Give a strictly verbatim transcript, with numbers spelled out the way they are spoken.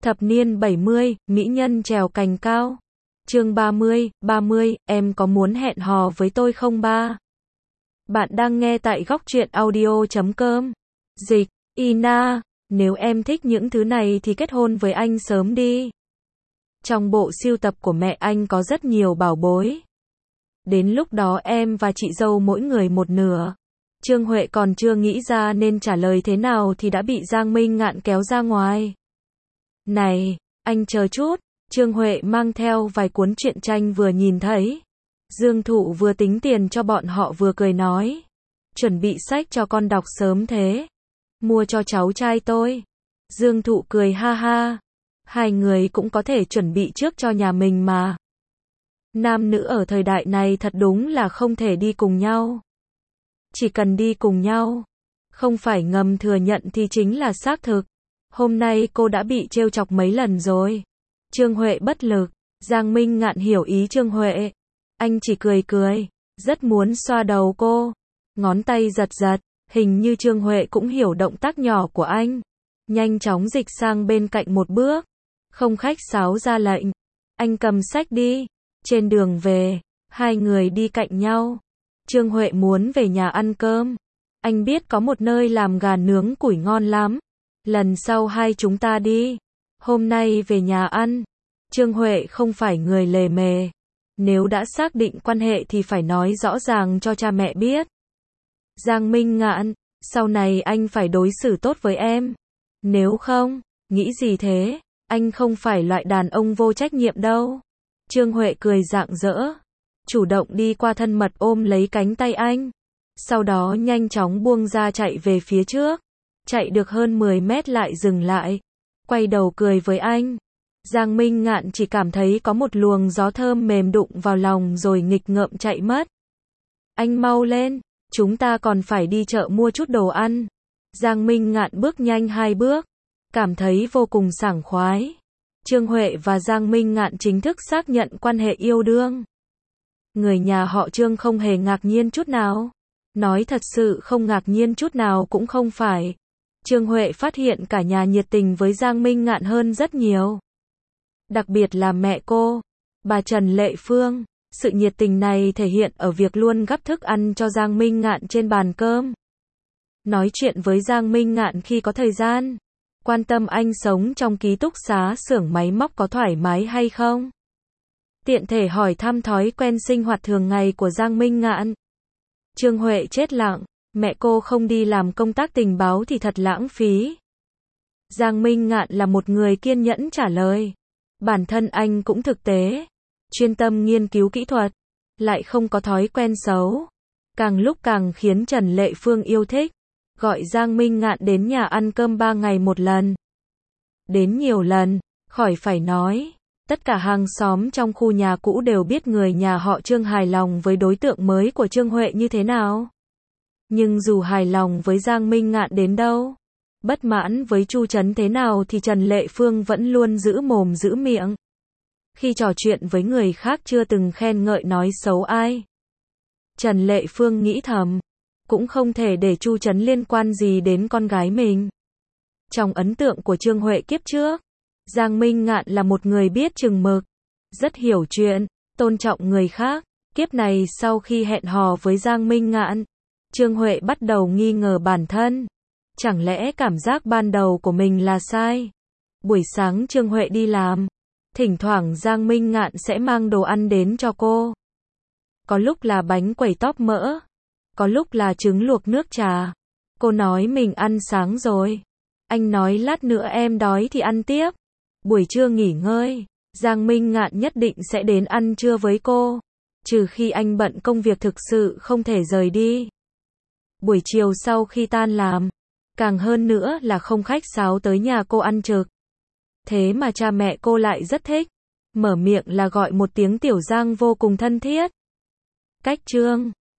Thập niên bảy mươi, mỹ nhân trèo cành cao. Chương ba mươi, ba mươi, em có muốn hẹn hò với tôi không ba? Bạn đang nghe tại góc truyện audio chấm com. Dịch, Ina, nếu em thích những thứ này thì kết hôn với anh sớm đi. Trong bộ sưu tập của mẹ anh có rất nhiều bảo bối. Đến lúc đó em và chị dâu mỗi người một nửa. Trương Huệ còn chưa nghĩ ra nên trả lời thế nào thì đã bị Giang Minh Ngạn kéo ra ngoài. Này, anh chờ chút. Trương Huệ mang theo vài cuốn truyện tranh vừa nhìn thấy. Dương Thụ vừa tính tiền cho bọn họ vừa cười nói. Chuẩn bị sách cho con đọc sớm thế. Mua cho cháu trai tôi. Dương Thụ cười ha ha. Hai người cũng có thể chuẩn bị trước cho nhà mình mà. Nam nữ ở thời đại này thật đúng là không thể đi cùng nhau. Chỉ cần đi cùng nhau. Không phải ngầm thừa nhận thì chính là xác thực. Hôm nay cô đã bị trêu chọc mấy lần rồi. Trương Huệ bất lực. Giang Minh Ngạn hiểu ý Trương Huệ. Anh chỉ cười cười. Rất muốn xoa đầu cô. Ngón tay giật giật. Hình như Trương Huệ cũng hiểu động tác nhỏ của anh. Nhanh chóng dịch sang bên cạnh một bước. Không khách sáo ra lệnh. Anh cầm sách đi. Trên đường về. Hai người đi cạnh nhau. Trương Huệ muốn về nhà ăn cơm. Anh biết có một nơi làm gà nướng củi ngon lắm. Lần sau hai chúng ta đi. Hôm nay về nhà ăn. Trương Huệ không phải người lề mề. Nếu đã xác định quan hệ thì phải nói rõ ràng cho cha mẹ biết. Giang Minh Ngạn, sau này anh phải đối xử tốt với em. Nếu không, nghĩ gì thế? Anh không phải loại đàn ông vô trách nhiệm đâu. Trương Huệ cười rạng rỡ. Chủ động đi qua thân mật ôm lấy cánh tay anh. Sau đó nhanh chóng buông ra chạy về phía trước. Chạy được hơn mười mét lại dừng lại. Quay đầu cười với anh. Giang Minh Ngạn chỉ cảm thấy có một luồng gió thơm mềm đụng vào lòng rồi nghịch ngợm chạy mất. Anh mau lên, chúng ta còn phải đi chợ mua chút đồ ăn. Giang Minh Ngạn bước nhanh hai bước. Cảm thấy vô cùng sảng khoái. Trương Huệ và Giang Minh Ngạn chính thức xác nhận quan hệ yêu đương. Người nhà họ Trương không hề ngạc nhiên chút nào. Nói thật sự không ngạc nhiên chút nào cũng không phải. Trương Huệ phát hiện cả nhà nhiệt tình với Giang Minh Ngạn hơn rất nhiều. Đặc biệt là mẹ cô, bà Trần Lệ Phương. Sự nhiệt tình này thể hiện ở việc luôn gắp thức ăn cho Giang Minh Ngạn trên bàn cơm. Nói chuyện với Giang Minh Ngạn khi có thời gian. Quan tâm anh sống trong ký túc xá xưởng máy móc có thoải mái hay không. Tiện thể hỏi thăm thói quen sinh hoạt thường ngày của Giang Minh Ngạn. Trương Huệ chết lặng. Mẹ cô không đi làm công tác tình báo thì thật lãng phí. Giang Minh Ngạn là một người kiên nhẫn trả lời. Bản thân anh cũng thực tế. Chuyên tâm nghiên cứu kỹ thuật. Lại không có thói quen xấu. Càng lúc càng khiến Trần Lệ Phương yêu thích. Gọi Giang Minh Ngạn đến nhà ăn cơm ba ngày một lần. Đến nhiều lần, khỏi phải nói. Tất cả hàng xóm trong khu nhà cũ đều biết người nhà họ Trương hài lòng với đối tượng mới của Trương Huệ như thế nào. Nhưng dù hài lòng với Giang Minh Ngạn đến đâu, bất mãn với Chu Trấn thế nào thì Trần Lệ Phương vẫn luôn giữ mồm giữ miệng. Khi trò chuyện với người khác chưa từng khen ngợi nói xấu ai. Trần Lệ Phương nghĩ thầm, cũng không thể để Chu Trấn liên quan gì đến con gái mình. Trong ấn tượng của Trương Huệ kiếp trước, Giang Minh Ngạn là một người biết chừng mực, rất hiểu chuyện, tôn trọng người khác. Kiếp này sau khi hẹn hò với Giang Minh Ngạn, Trương Huệ bắt đầu nghi ngờ bản thân. Chẳng lẽ cảm giác ban đầu của mình là sai? Buổi sáng Trương Huệ đi làm, thỉnh thoảng Giang Minh Ngạn sẽ mang đồ ăn đến cho cô. Có lúc là bánh quẩy tóp mỡ, có lúc là trứng luộc nước trà. Cô nói mình ăn sáng rồi. Anh nói lát nữa em đói thì ăn tiếp. Buổi trưa nghỉ ngơi, Giang Minh Ngạn nhất định sẽ đến ăn trưa với cô. Trừ khi anh bận công việc thực sự không thể rời đi. Buổi chiều sau khi tan làm, càng hơn nữa là không khách sáo tới nhà cô ăn trực. Thế mà cha mẹ cô lại rất thích. Mở miệng là gọi một tiếng Tiểu Giang vô cùng thân thiết. Cách Trương